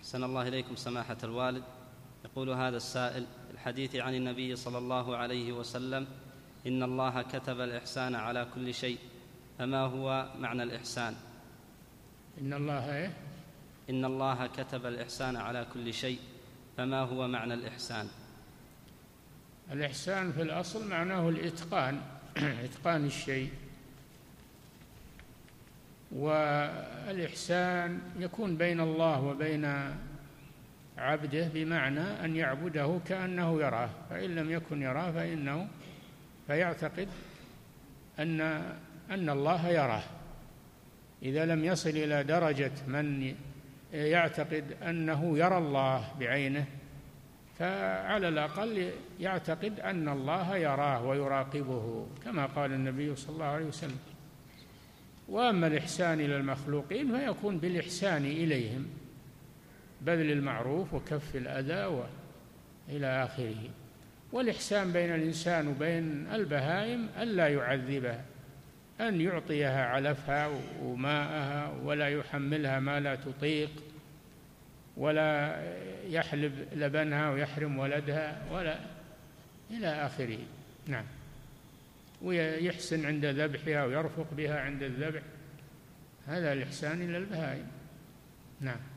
أحسن الله إليكم سماحة الوالد. يقول هذا السائل: الحديث عن النبي صلى الله عليه وسلم إن الله كتب الإحسان على كل شيء، فما هو معنى الإحسان؟ إن الله كتب الإحسان على كل شيء، فما هو معنى الإحسان؟ الإحسان في الأصل معناه الإتقان، إتقان الشيء. والإحسان يكون بين الله وبين عبده بمعنى أن يعبده كأنه يراه، فإن لم يكن يراه فيعتقد أن الله يراه. إذا لم يصل إلى درجة من يعتقد أنه يرى الله بعينه، فعلى الأقل يعتقد أن الله يراه ويراقبه كما قال النبي صلى الله عليه وسلم. وأما الإحسان إلى المخلوقين فيكون بالإحسان إليهم، بذل المعروف وكف الأذى إلى آخره. والإحسان بين الإنسان وبين البهائم ألا يعذبها، أن يعطيها علفها وماءها، ولا يحملها ما لا تطيق، ولا يحلب لبنها ويحرم ولدها، ولا إلى آخره. نعم. ويحسن عند ذبحها ويرفق بها عند الذبح، هذا الإحسان إلى البهائم. نعم.